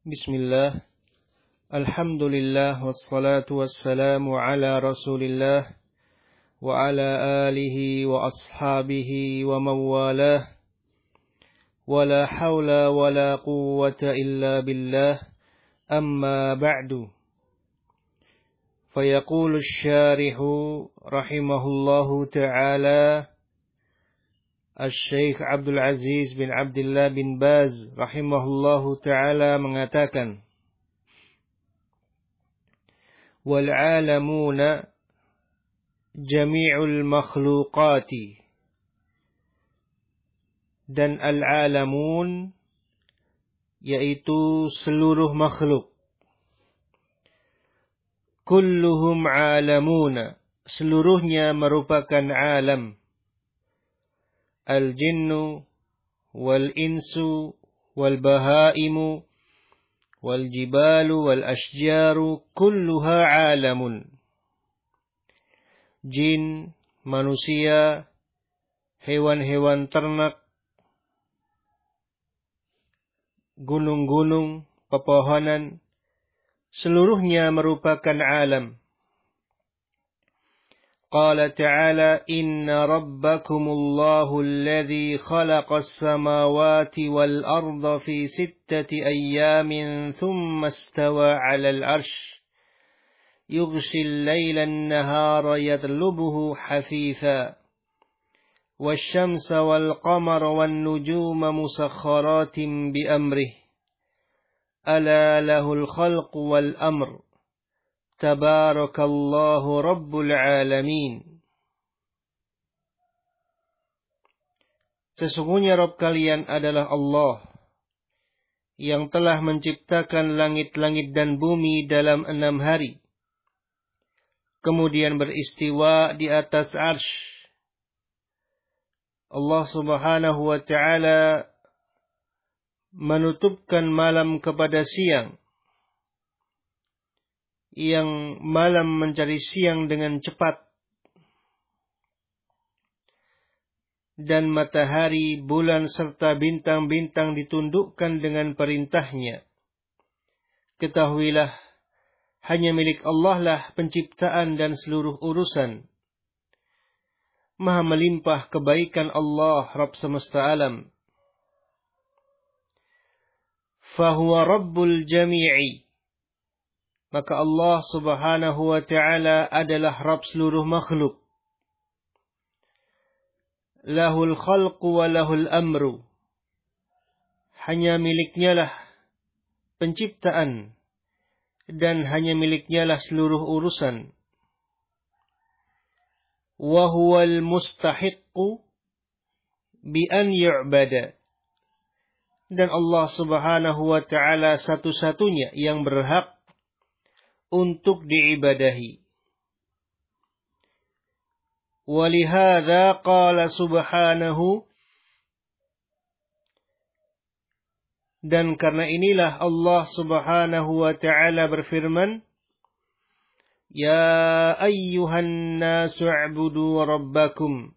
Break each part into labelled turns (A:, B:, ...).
A: Bismillah, alhamdulillah, wassalatu wassalamu ala rasulillah, wa ala alihi wa ashabihi wa mawalah, wa la hawla wa la quwwata illa billah, amma ba'du. Fayaqulu syarihu rahimahullahu ta'ala, Al-Syeikh Abdul Aziz bin Abdullah bin Baz rahimahullahu ta'ala mengatakan, wal-alamuna jami'ul makhluqati, dan al-alamun yaitu seluruh makhluk, kulluhum alamuna, seluruhnya merupakan alam, al-jinnu wal-insu wal-bahaimu wal-jibalu wal-ashjaru kulluha alamun. Jin, manusia, hewan-hewan ternak, gunung-gunung, pepohonan, seluruhnya merupakan alam. Qala ta'ala, inna rabbakumullahu alladhi khalaqas samawati wal arda fi sittati ayyamin thumma istawa 'alal 'arsy yughshil layla an-nahara yatlubuhu hafitha wasyamsa wal qamara wan nujuma musakhkharatin bi amrihi ala lahul khalqu wal amr tabarakallahu rabbul alamin. Sesungguhnya Rabb kalian adalah Allah yang telah menciptakan langit-langit dan bumi dalam 6 hari, kemudian beristiwa di atas arsy. Allah subhanahu wa ta'ala menutupkan malam kepada siang, yang malam mencari siang dengan cepat, dan matahari, bulan, serta bintang-bintang ditundukkan dengan perintahnya. Ketahuilah, hanya milik Allah lah penciptaan dan seluruh urusan. Maha melimpah kebaikan Allah, Rabb semesta alam. Fahuwa Rabbul Jami'i, maka Allah subhanahu wa ta'ala adalah Rabb seluruh makhluk. Lahul khalqu wa lahul amru, hanya miliknya lah penciptaan, dan hanya miliknya lah seluruh urusan. Wa huwal mustahiqqu bi an yu'bada, dan Allah subhanahu wa ta'ala satu-satunya yang berhak untuk diibadahi. Walihada qala subhanahu, dan karena inilah Allah subhanahu wa ta'ala berfirman, ya ayyuhan nasu u'budu rabbakum,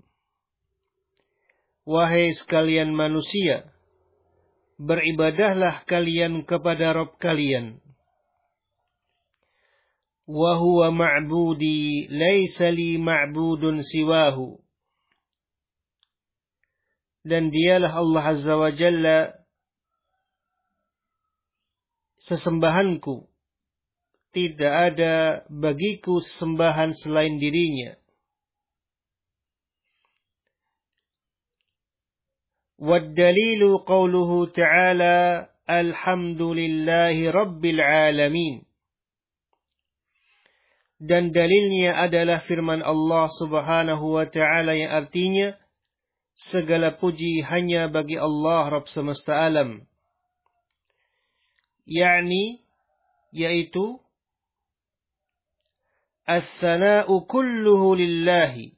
A: wahai sekalian manusia, beribadahlah kalian kepada Rabb kalian. Wa huwa ma'budi laisa li ma'budun siwahu, dan dialah Allah azza wa jalla sesembahanku, tidak ada bagiku sesembahan selain dirinya. Wad dalilu qauluhu ta'ala, alhamdulillahi rabbil alamin, dan dalilnya adalah firman Allah subhanahu wa ta'ala yang artinya, segala puji hanya bagi Allah Rabb semesta alam. Yakni, yaitu, as-sana'u kulluhu lillahi,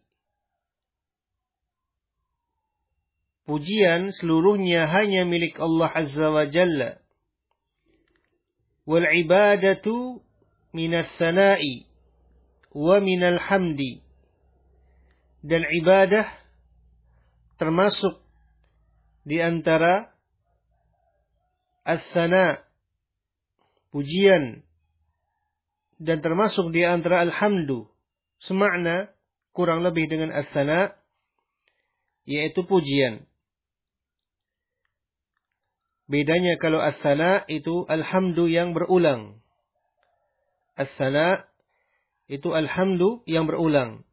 A: pujian seluruhnya hanya milik Allah azza wa jalla. Wal ibadatu minas sana'i wa minal hamdi, dan ibadah termasuk di antara as-sana, pujian, dan termasuk di antara alhamdu, semakna kurang lebih dengan as-sana, yaitu pujian. Bedanya kalau as-sana itu alhamdu yang berulang. As-sana itu alhamdu yang berulang.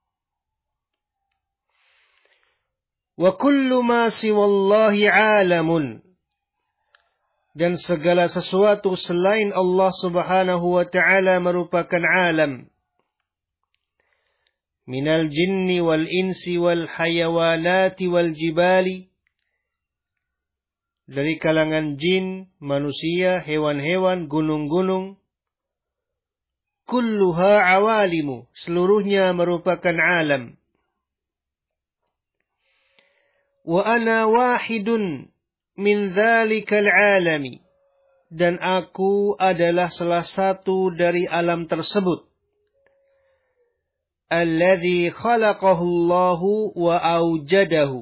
A: Wa kullu ma siwallahi alamun. Dan segala sesuatu selain Allah Subhanahu wa ta'ala merupakan alam. Minal jinni wal insi wal hayawanati wal jibali. Dari kalangan jin, manusia, hewan-hewan, gunung-gunung. Kulluha awalimu. Seluruhnya merupakan alam. Wa ana wahidun min dhalikal alami. Dan aku adalah salah satu dari alam tersebut. Alladhi khalaqahu Allahu wa awjadahu.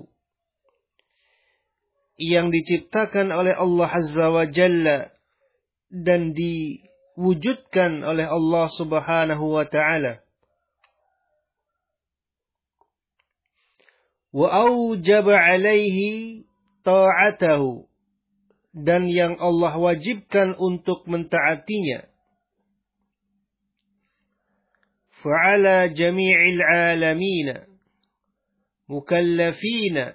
A: Yang diciptakan oleh Allah Azza wa Jalla. Dan diwujudkan oleh Allah Subhanahu wa ta'ala. Wa awjaba alaihi ta'atahu. Dan yang Allah wajibkan untuk mentaatinya. Fa'ala jami'il alamina mukallafina.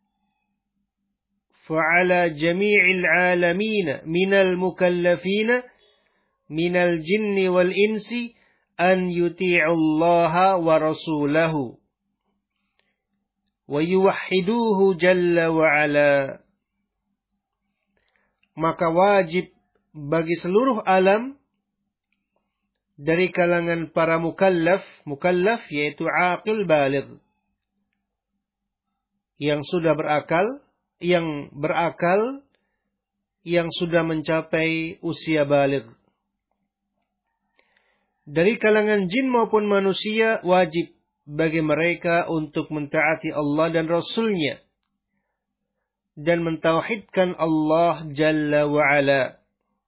A: Fa'ala jami'il alamina minal mukallafina minal jinni wal insi an yuti'u Allah wa rasulahu wa yuwahhiduhu jalla wa ala. Maka wajib bagi seluruh alam dari kalangan para mukallaf yaitu aqil baligh, yang sudah berakal, yang sudah mencapai usia baligh. Dari kalangan jin maupun manusia wajib bagi mereka untuk mentaati Allah dan Rasul-Nya dan mentauhidkan Allah Jalla wa'ala.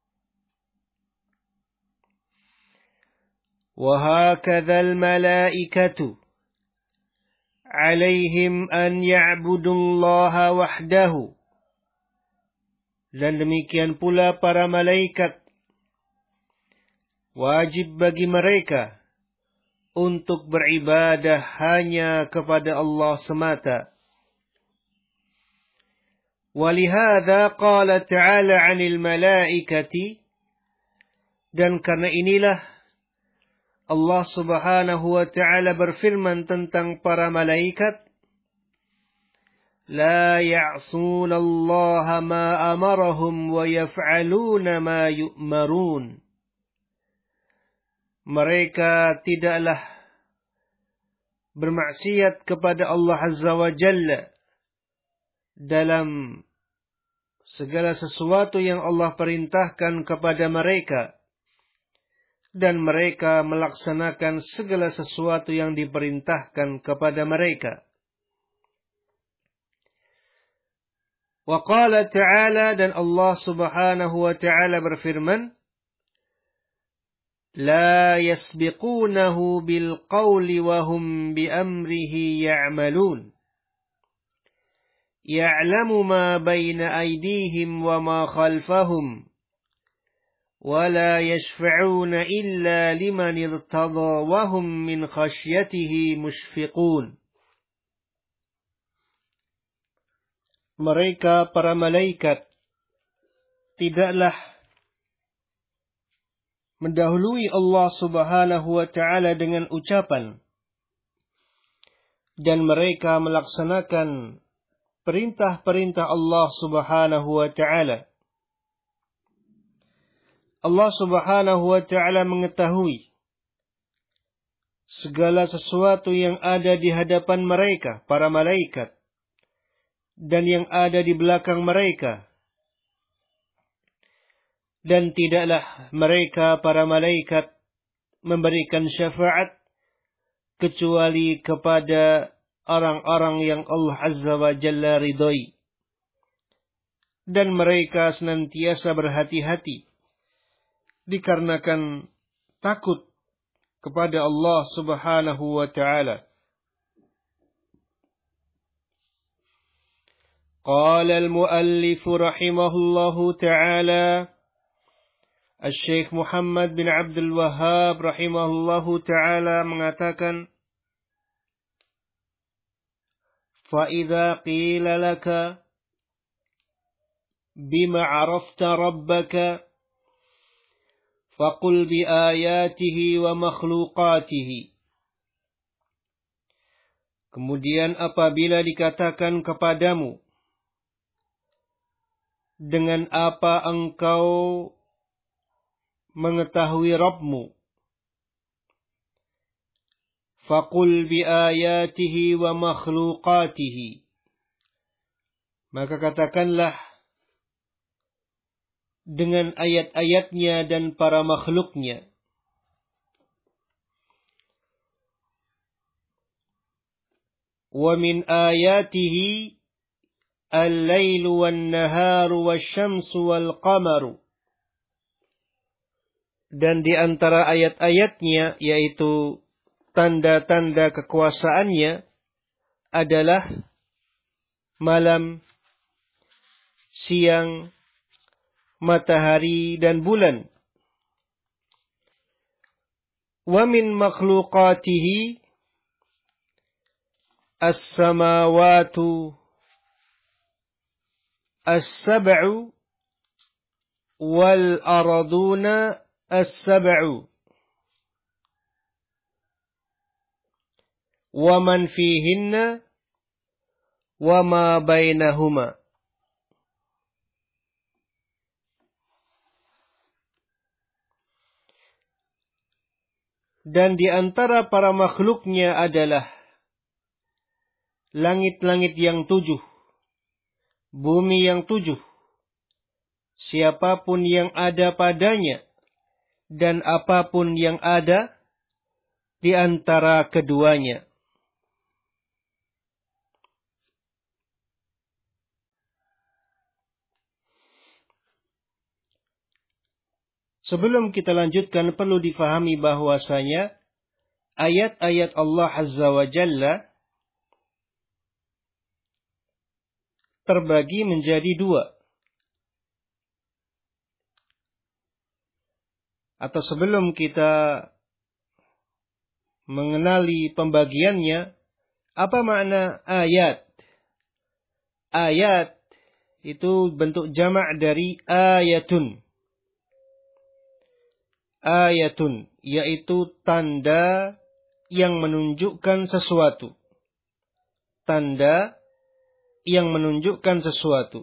A: وَهَكَذَا الْمَلَائِكَةُ عَلَيْهِمْ أَنْ يَعْبُدُوا اللَّهَ وَحْدَهُ. Dan demikian pula para malaikat. Wajib bagi mereka untuk beribadah hanya kepada Allah semata. وَلِهَذَا قَالَ تَعَالَى عَنِ الْمَلَائِكَةِ. Dan karena inilah Allah Subhanahu wa ta'ala berfirman tentang para malaikat. La ya'suna Allah ma amarahum wa yaf'aluna ma yu'marun. Mereka tidaklah bermaksiat kepada Allah Azza wa Jalla dalam segala sesuatu yang Allah perintahkan kepada mereka. Dan mereka melaksanakan segala sesuatu yang diperintahkan kepada mereka. Wa qala ta'ala, dan Allah Subhanahu wa ta'ala berfirman, La yasbiqunahu bil qawli wa hum bi amrihi ya'malun. Ya'lamu ma bayna aydihim wa ma khalfahum. وَلَا يَشْفَعُونَ إِلَّا لِمَنِ ارْتَضَى وَهُمْ مِنْ خَشْيَتِهِ مُشْفِقُونَ. Mereka para malaikat tidaklah mendahului Allah Subhanahu wa ta'ala dengan ucapan, dan mereka melaksanakan perintah-perintah Allah Subhanahu wa ta'ala. Allah Subhanahu wa ta'ala mengetahui segala sesuatu yang ada di hadapan mereka, para malaikat, dan yang ada di belakang mereka. Dan tidaklah mereka, para malaikat, memberikan syafaat kecuali kepada orang-orang yang Allah Azza wa Jalla ridhai. Dan mereka senantiasa berhati-hati dikarenakan takut kepada Allah Subhanahu wa ta'ala. Qala al-muallif rahimahullahu ta'ala, Syekh Muhammad bin Abdul Wahhab rahimahullahu ta'ala mengatakan, فَإِذَا قِيلَ لَكَ بِمَا عَرَفْتَ رَبَّكَ فَقُلْ بِآيَاتِهِ وَمَخْلُوقَاتِهِ. Kemudian apabila dikatakan kepadamu, dengan apa engkau mengetahui Rabbmu, faqul biayatihi wa makhluqatihi, maka katakanlah dengan ayat-ayatnya dan para makhluknya. Wa min ayatihi al-lailu wan-naharu wasyamsu wal-qamaru. Dan di antara ayat-ayatnya, yaitu tanda-tanda kekuasaannya, adalah malam, siang, matahari, dan bulan. Wa min makhluqatihi as-samawatu as-sab'u wal arduna as-sab'u wa man fihinna wa ma bainahuma. Dan di antara para makhluknya adalah langit-langit yang 7, bumi yang 7, siapapun yang ada padanya, dan apapun yang ada di antara keduanya. Sebelum kita lanjutkan, perlu difahami bahwasanya ayat-ayat Allah Azza wa Jalla terbagi menjadi 2. Atau sebelum kita mengenali pembagiannya, apa makna ayat? Ayat itu bentuk jamak dari ayatun. Ayatun, yaitu tanda yang menunjukkan sesuatu. Tanda yang menunjukkan sesuatu.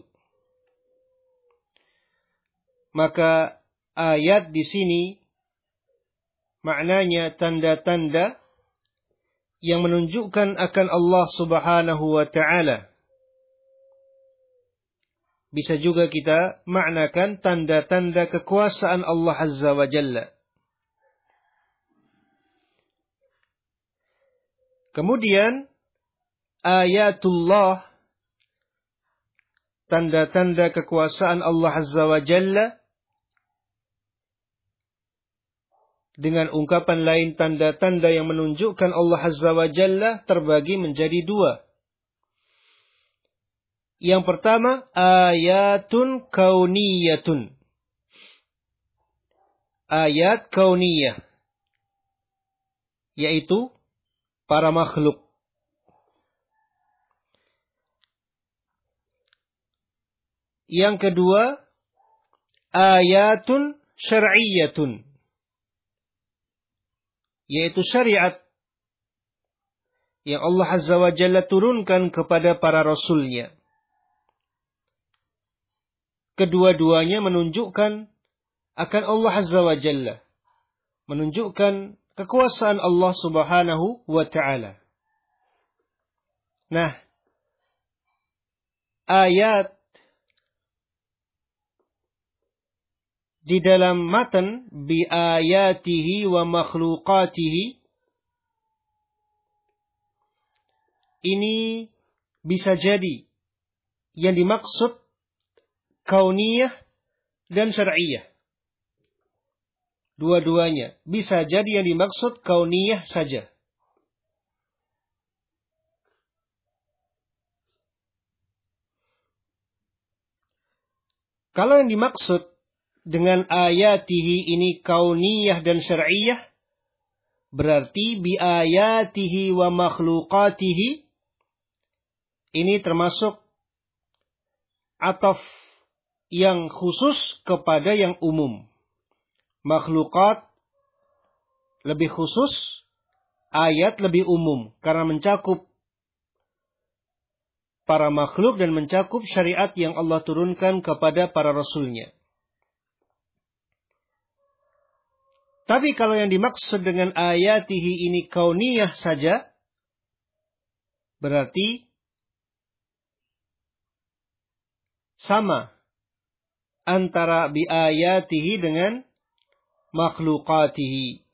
A: Maka ayat di sini maknanya tanda-tanda yang menunjukkan akan Allah Subhanahu wa ta'ala. Bisa juga kita maknakan tanda-tanda kekuasaan Allah Azza wa Jalla. Kemudian ayatullah, tanda-tanda kekuasaan Allah Azza wa Jalla, dengan ungkapan lain tanda-tanda yang menunjukkan Allah Azza wa Jalla terbagi menjadi 2. Yang pertama, ayatun kauniyatun. Ayat kauniyah, yaitu para makhluk. Yang kedua, ayatun syar'iyyatun, yaitu syariat yang Allah Azza wa Jalla turunkan kepada para rasulnya. Kedua-duanya menunjukkan akan Allah Azza wa Jalla, menunjukkan kekuasaan Allah Subhanahu wa ta'ala. Nah, ayat di dalam matan bi ayatihi wa makhluqatihi ini bisa jadi yang dimaksud kauniyah dan syar'iyah. dua-duanya. Bisa jadi yang dimaksud kauniyah saja. Kalau yang dimaksud dengan ayatihi ini kauniyah dan syar'iyah, berarti bi ayatihi wa makhluqatihi, ini termasuk ataf yang khusus kepada yang umum. Makhluqat lebih khusus, ayat lebih umum, karena mencakup para makhluk dan mencakup syariat yang Allah turunkan kepada para rasulnya. Tapi kalau yang dimaksud dengan ayatihi ini kauniyah saja, berarti sama antara bi ayatihi dengan makhluqatihi.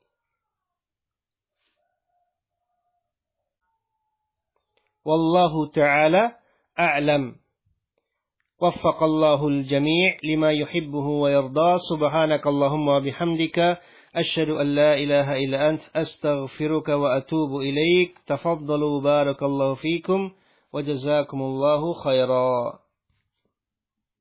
A: Wallahu ta'ala a'lam. Waffaqallahu al-jami' lima yuhibbuhu wa yarda. Subhanakallahumma bihamdika asyhadu an la ilaha illa ant astaghfiruka wa atubu ilaik. Tafaddalu barakallahu fikum wa jazakumullahu khaira.